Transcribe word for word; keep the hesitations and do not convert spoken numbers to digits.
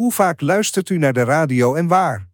Hoe vaak luistert u naar de radio en waar?